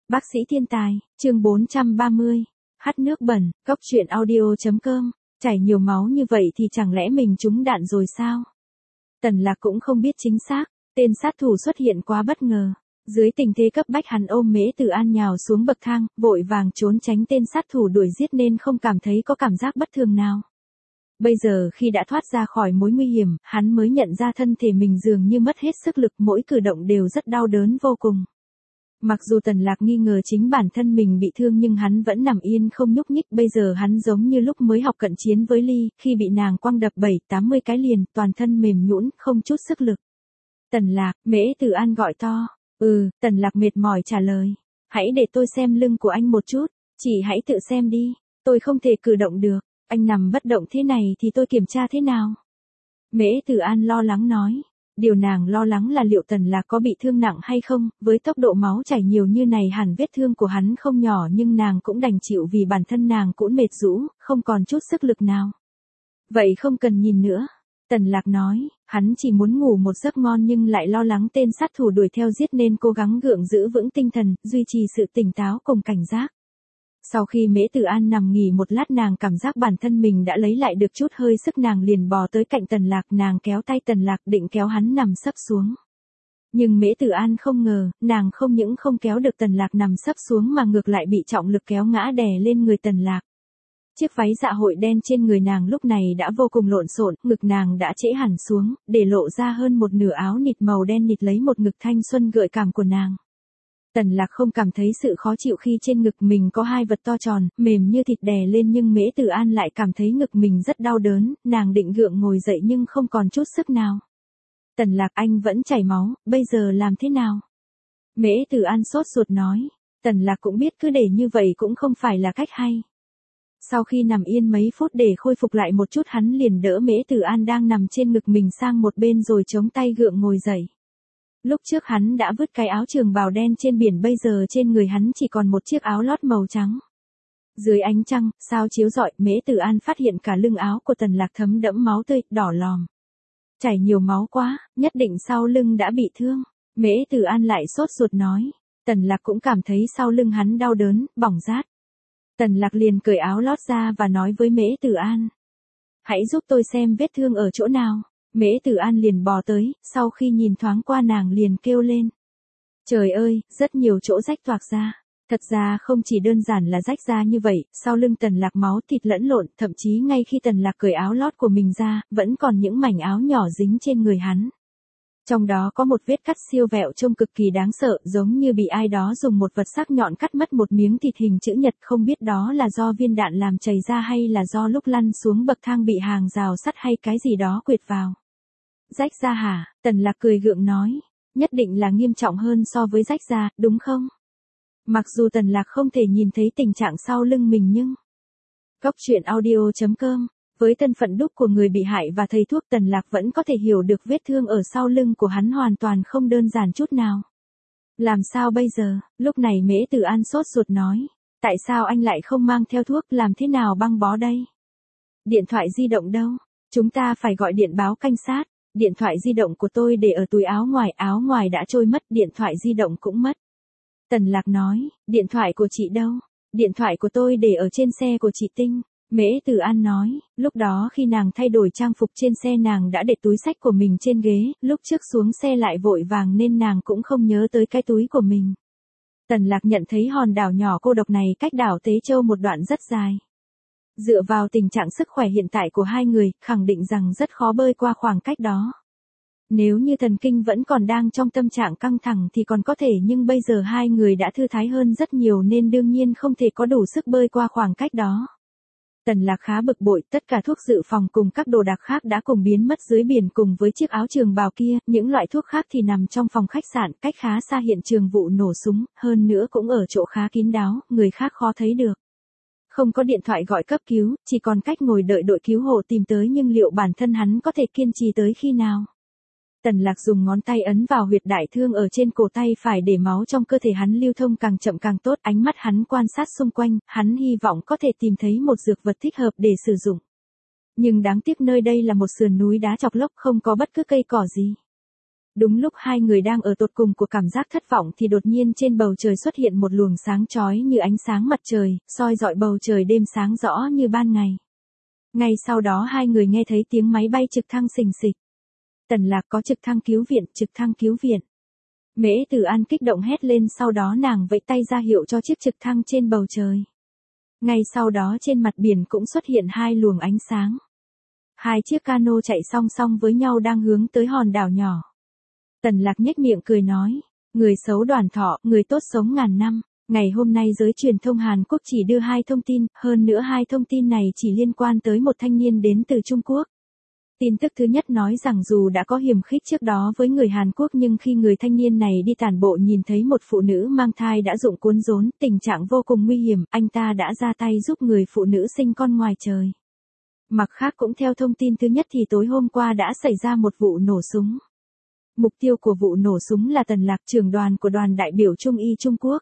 Bác sĩ thiên tài, chương 430. Hắt nước bẩn, cóc truyện audio.com. Chảy nhiều máu như vậy thì chẳng lẽ mình trúng đạn rồi sao? Tần Lạc cũng không biết chính xác, tên sát thủ xuất hiện quá bất ngờ. Dưới tình thế cấp bách hắn ôm Mễ Tử An nhào xuống bậc thang, vội vàng trốn tránh tên sát thủ đuổi giết nên không cảm thấy có cảm giác bất thường nào. Bây giờ khi đã thoát ra khỏi mối nguy hiểm, hắn mới nhận ra thân thể mình dường như mất hết sức lực, mỗi cử động đều rất đau đớn vô cùng. Mặc dù Tần Lạc nghi ngờ chính bản thân mình bị thương nhưng hắn vẫn nằm yên không nhúc nhích, bây giờ hắn giống như lúc mới học cận chiến với Ly, khi bị nàng quăng đập 7-80 cái liền, toàn thân mềm nhũn, không chút sức lực. Tần Lạc, Mễ Tử An gọi to. Tần Lạc mệt mỏi trả lời. Hãy để tôi xem lưng của anh một chút, chị hãy tự xem đi, tôi không thể cử động được, anh nằm bất động thế này thì tôi kiểm tra thế nào? Mễ Tử An lo lắng nói. Điều nàng lo lắng là liệu Tần Lạc có bị thương nặng hay không, với tốc độ máu chảy nhiều như này hẳn vết thương của hắn không nhỏ, nhưng nàng cũng đành chịu vì bản thân nàng cũng mệt rũ, không còn chút sức lực nào. Vậy không cần nhìn nữa. Tần Lạc nói, hắn chỉ muốn ngủ một giấc ngon nhưng lại lo lắng tên sát thủ đuổi theo giết nên cố gắng gượng giữ vững tinh thần, duy trì sự tỉnh táo cùng cảnh giác. Sau khi Mễ Tử An nằm nghỉ một lát, nàng cảm giác bản thân mình đã lấy lại được chút hơi sức, nàng liền bò tới cạnh Tần Lạc, nàng kéo tay Tần Lạc định kéo hắn nằm sấp xuống. Nhưng Mễ Tử An không ngờ, nàng không những không kéo được Tần Lạc nằm sấp xuống mà ngược lại bị trọng lực kéo ngã đè lên người Tần Lạc. Chiếc váy dạ hội đen trên người nàng lúc này đã vô cùng lộn xộn, ngực nàng đã trễ hẳn xuống, để lộ ra hơn một nửa áo nịt màu đen nịt lấy một ngực thanh xuân gợi cảm của nàng. Tần Lạc không cảm thấy sự khó chịu khi trên ngực mình có hai vật to tròn, mềm như thịt đè lên, nhưng Mễ Tử An lại cảm thấy ngực mình rất đau đớn, nàng định gượng ngồi dậy nhưng không còn chút sức nào. Tần Lạc, anh vẫn chảy máu, bây giờ làm thế nào? Mễ Tử An sốt ruột nói. Tần Lạc cũng biết cứ để như vậy cũng không phải là cách hay. Sau khi nằm yên mấy phút để khôi phục lại một chút, hắn liền đỡ Mễ Tử An đang nằm trên ngực mình sang một bên rồi chống tay gượng ngồi dậy. Lúc trước hắn đã vứt cái áo trường bào đen trên biển, bây giờ trên người hắn chỉ còn một chiếc áo lót màu trắng. Dưới ánh trăng, sao chiếu rọi, Mễ Tử An phát hiện cả lưng áo của Tần Lạc thấm đẫm máu tươi, đỏ lòm. Chảy nhiều máu quá, nhất định sau lưng đã bị thương. Mễ Tử An lại sốt ruột nói. Tần Lạc cũng cảm thấy sau lưng hắn đau đớn, bỏng rát. Tần Lạc liền cởi áo lót ra và nói với Mễ Tử An. Hãy giúp tôi xem vết thương ở chỗ nào. Mễ Tử An liền bò tới, sau khi nhìn thoáng qua nàng liền kêu lên. Trời ơi, rất nhiều chỗ rách toạc ra. Thật ra không chỉ đơn giản là rách ra như vậy, sau lưng Tần Lạc máu thịt lẫn lộn, thậm chí ngay khi Tần Lạc cởi áo lót của mình ra, vẫn còn những mảnh áo nhỏ dính trên người hắn. Trong đó có một vết cắt siêu vẹo trông cực kỳ đáng sợ, giống như bị ai đó dùng một vật sắc nhọn cắt mất một miếng thịt hình chữ nhật, không biết đó là do viên đạn làm chảy ra hay là do lúc lăn xuống bậc thang bị hàng rào sắt hay cái gì đó quệt vào. Rách ra hả? Tần Lạc cười gượng nói. Nhất định là nghiêm trọng hơn so với rách ra, đúng không? Mặc dù Tần Lạc không thể nhìn thấy tình trạng sau lưng mình nhưng... Cóc truyện audio.com. Với thân phận đúc của người bị hại và thầy thuốc, Tần Lạc vẫn có thể hiểu được vết thương ở sau lưng của hắn hoàn toàn không đơn giản chút nào. Làm sao bây giờ? Lúc này Mễ Tử An sốt ruột nói. Tại sao anh lại không mang theo thuốc, làm thế nào băng bó đây? Điện thoại di động đâu? Chúng ta phải gọi điện báo cảnh sát. Điện thoại di động của tôi để ở túi áo ngoài đã trôi mất, điện thoại di động cũng mất. Tần Lạc nói, điện thoại của chị đâu? Điện thoại của tôi để ở trên xe của chị Tinh. Mễ Tử An nói, lúc đó khi nàng thay đổi trang phục trên xe nàng đã để túi xách của mình trên ghế, lúc trước xuống xe lại vội vàng nên nàng cũng không nhớ tới cái túi của mình. Tần Lạc nhận thấy hòn đảo nhỏ cô độc này cách đảo Tế Châu một đoạn rất dài. Dựa vào tình trạng sức khỏe hiện tại của hai người, khẳng định rằng rất khó bơi qua khoảng cách đó. Nếu như thần kinh vẫn còn đang trong tâm trạng căng thẳng thì còn có thể, nhưng bây giờ hai người đã thư thái hơn rất nhiều nên đương nhiên không thể có đủ sức bơi qua khoảng cách đó. Tần Lạc khá bực bội, tất cả thuốc dự phòng cùng các đồ đạc khác đã cùng biến mất dưới biển cùng với chiếc áo trường bào kia, những loại thuốc khác thì nằm trong phòng khách sạn, cách khá xa hiện trường vụ nổ súng, hơn nữa cũng ở chỗ khá kín đáo, người khác khó thấy được. Không có điện thoại gọi cấp cứu, chỉ còn cách ngồi đợi đội cứu hộ tìm tới, nhưng liệu bản thân hắn có thể kiên trì tới khi nào? Tần Lạc dùng ngón tay ấn vào huyệt đại thương ở trên cổ tay phải để máu trong cơ thể hắn lưu thông càng chậm càng tốt, ánh mắt hắn quan sát xung quanh, hắn hy vọng có thể tìm thấy một dược vật thích hợp để sử dụng. Nhưng đáng tiếc nơi đây là một sườn núi đá chọc lốc, không có bất cứ cây cỏ gì. Đúng lúc hai người đang ở tột cùng của cảm giác thất vọng thì đột nhiên trên bầu trời xuất hiện một luồng sáng chói như ánh sáng mặt trời, soi rọi bầu trời đêm sáng rõ như ban ngày. Ngay sau đó hai người nghe thấy tiếng máy bay trực thăng xình xịch. Tần Lạc có trực thăng cứu viện, trực thăng cứu viện. Mễ Từ An kích động hét lên, sau đó nàng vẫy tay ra hiệu cho chiếc trực thăng trên bầu trời. Ngay sau đó trên mặt biển cũng xuất hiện hai luồng ánh sáng. Hai chiếc cano chạy song song với nhau đang hướng tới hòn đảo nhỏ. Tần Lạc nhếch miệng cười nói, người xấu đoàn thọ, người tốt sống ngàn năm. Ngày hôm nay giới truyền thông Hàn Quốc chỉ đưa hai thông tin, hơn nữa hai thông tin này chỉ liên quan tới một thanh niên đến từ Trung Quốc. Tin tức thứ nhất nói rằng dù đã có hiềm khích trước đó với người Hàn Quốc nhưng khi người thanh niên này đi tản bộ nhìn thấy một phụ nữ mang thai đã rụng cuốn rốn, tình trạng vô cùng nguy hiểm, anh ta đã ra tay giúp người phụ nữ sinh con ngoài trời. Mặt khác cũng theo thông tin thứ nhất thì tối hôm qua đã xảy ra một vụ nổ súng. Mục tiêu của vụ nổ súng là Tần Lạc, trưởng đoàn của đoàn đại biểu Trung y Trung Quốc.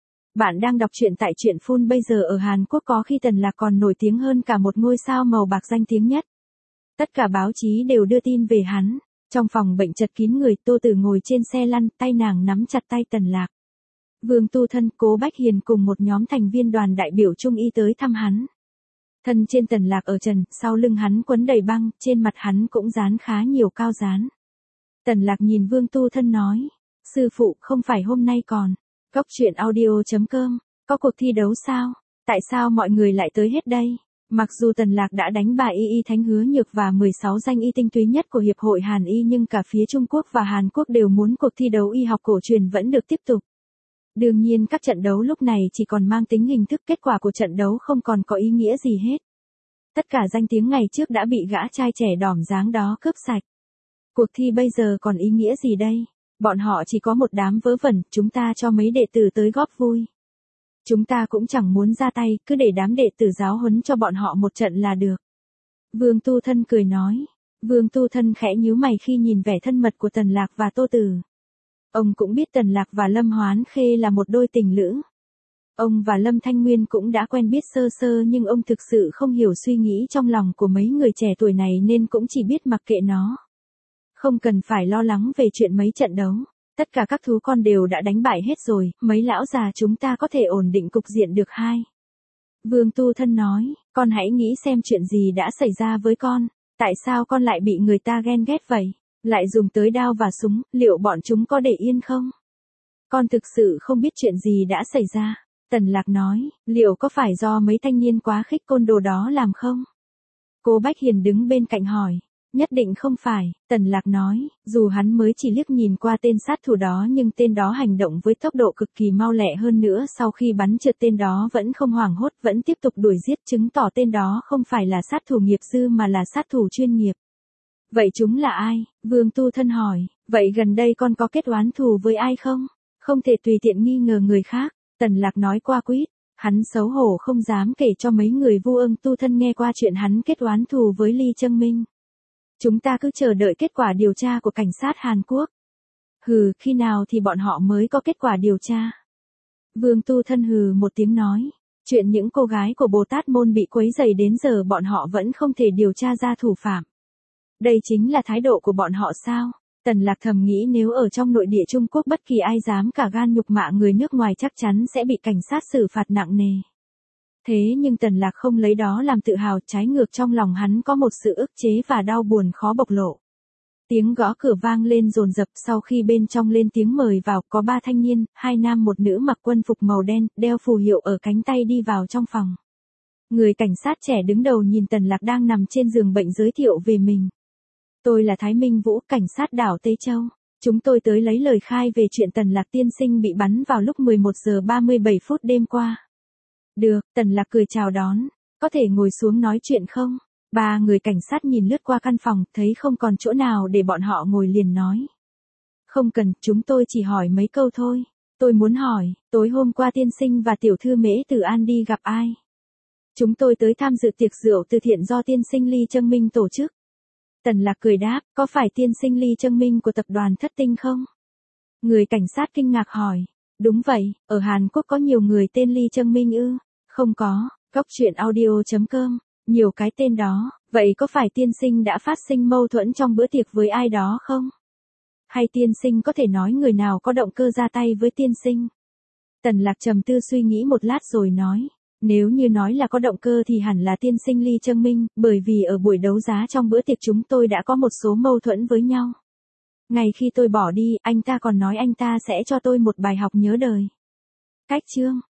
Bạn đang đọc truyện tại truyện Phun bây giờ ở Hàn Quốc, có khi Tần Lạc còn nổi tiếng hơn cả một ngôi sao màu bạc danh tiếng nhất. Tất cả báo chí đều đưa tin về hắn. Trong phòng bệnh chật kín người, Tô Tử ngồi trên xe lăn, tay nàng nắm chặt tay Tần Lạc. Vương Tu Thân, Cố Bách Hiền cùng một nhóm thành viên đoàn đại biểu Trung y tới thăm hắn. Thân trên Tần Lạc ở trần, sau lưng hắn quấn đầy băng, trên mặt hắn cũng dán khá nhiều cao dán. Tần Lạc nhìn Vương Tu Thân nói, sư phụ, không phải hôm nay còn Góc Truyện Audio.com có cuộc thi đấu sao? Tại sao mọi người lại tới hết đây? Mặc dù Tần Lạc đã đánh bại Y Thánh Hứa Nhược và 16 danh y tinh túy nhất của Hiệp hội Hàn Y nhưng cả phía Trung Quốc và Hàn Quốc đều muốn cuộc thi đấu y học cổ truyền vẫn được tiếp tục. Đương nhiên các trận đấu lúc này chỉ còn mang tính hình thức, kết quả của trận đấu không còn có ý nghĩa gì hết. Tất cả danh tiếng ngày trước đã bị gã trai trẻ đỏm dáng đó cướp sạch. Cuộc thi bây giờ còn ý nghĩa gì đây? Bọn họ chỉ có một đám vớ vẩn, chúng ta cho mấy đệ tử tới góp vui. Chúng ta cũng chẳng muốn ra tay, cứ để đám đệ tử giáo huấn cho bọn họ một trận là được. Vương Tu Thân cười nói. Vương Tu Thân khẽ nhíu mày khi nhìn vẻ thân mật của Tần Lạc và Tô Tử. Ông cũng biết Tần Lạc và Lâm Hoán Khê là một đôi tình lữ. Ông và Lâm Thanh Nguyên cũng đã quen biết sơ sơ nhưng ông thực sự không hiểu suy nghĩ trong lòng của mấy người trẻ tuổi này nên cũng chỉ biết mặc kệ nó. Không cần phải lo lắng về chuyện mấy trận đấu. Tất cả các thú con đều đã đánh bại hết rồi, mấy lão già chúng ta có thể ổn định cục diện được hai. Vương Tu Thân nói, con hãy nghĩ xem chuyện gì đã xảy ra với con, tại sao con lại bị người ta ghen ghét vậy, lại dùng tới đao và súng, liệu bọn chúng có để yên không? Con thực sự không biết chuyện gì đã xảy ra. Tần Lạc nói, liệu có phải do mấy thanh niên quá khích côn đồ đó làm không? Cố Bách Hiền đứng bên cạnh hỏi. Nhất định không phải, Tần Lạc nói, dù hắn mới chỉ liếc nhìn qua tên sát thủ đó nhưng tên đó hành động với tốc độ cực kỳ mau lẹ, hơn nữa sau khi bắn trượt tên đó vẫn không hoảng hốt, vẫn tiếp tục đuổi giết, chứng tỏ tên đó không phải là sát thủ nghiệp dư mà là sát thủ chuyên nghiệp. Vậy chúng là ai? Vương Tu Thân hỏi, vậy gần đây con có kết oán thù với ai không? Không thể tùy tiện nghi ngờ người khác, Tần Lạc nói qua quýt. Hắn xấu hổ không dám kể cho mấy người Vu Ưng Tu Thân nghe qua chuyện hắn kết oán thù với Lee Chang Minh. Chúng ta cứ chờ đợi kết quả điều tra của cảnh sát Hàn Quốc. Hừ, khi nào thì bọn họ mới có kết quả điều tra? Vương Tu Thân hừ một tiếng nói. Chuyện những cô gái của Bồ Tát Môn bị quấy rầy đến giờ bọn họ vẫn không thể điều tra ra thủ phạm. Đây chính là thái độ của bọn họ sao? Tần Lạc thầm nghĩ nếu ở trong nội địa Trung Quốc bất kỳ ai dám cả gan nhục mạ người nước ngoài chắc chắn sẽ bị cảnh sát xử phạt nặng nề. Thế nhưng Tần Lạc không lấy đó làm tự hào, trái ngược trong lòng hắn có một sự ức chế và đau buồn khó bộc lộ. Tiếng gõ cửa vang lên dồn dập, sau khi bên trong lên tiếng mời vào, có 3 thanh niên, 2 nam một nữ mặc quân phục màu đen, đeo phù hiệu ở cánh tay đi vào trong phòng. Người cảnh sát trẻ đứng đầu nhìn Tần Lạc đang nằm trên giường bệnh giới thiệu về mình. Tôi là Thái Minh Vũ, cảnh sát đảo Tây Châu. Chúng tôi tới lấy lời khai về chuyện Tần Lạc tiên sinh bị bắn vào lúc 11 giờ 37 phút đêm qua. Được, Tần Lạc cười chào đón. Có thể ngồi xuống nói chuyện không? 3 người cảnh sát nhìn lướt qua căn phòng, thấy không còn chỗ nào để bọn họ ngồi liền nói. Không cần, chúng tôi chỉ hỏi mấy câu thôi. Tôi muốn hỏi, tối hôm qua tiên sinh và tiểu thư Mễ Từ An đi gặp ai? Chúng tôi tới tham dự tiệc rượu từ thiện do tiên sinh Lee Chang Minh tổ chức. Tần Lạc cười đáp, có phải tiên sinh Lee Chang Minh của tập đoàn Thất Tinh không? Người cảnh sát kinh ngạc hỏi. Đúng vậy, ở Hàn Quốc có nhiều người tên Lee Chang Minh ư? Không có, Góc Truyện Audio.com, nhiều cái tên đó, vậy có phải tiên sinh đã phát sinh mâu thuẫn trong bữa tiệc với ai đó không? Hay tiên sinh có thể nói người nào có động cơ ra tay với tiên sinh? Tần Lạc trầm tư suy nghĩ một lát rồi nói. Nếu như nói là có động cơ thì hẳn là tiên sinh Ly Trâng Minh, bởi vì ở buổi đấu giá trong bữa tiệc chúng tôi đã có một số mâu thuẫn với nhau. Ngày khi tôi bỏ đi, anh ta còn nói anh ta sẽ cho tôi một bài học nhớ đời. Cách chương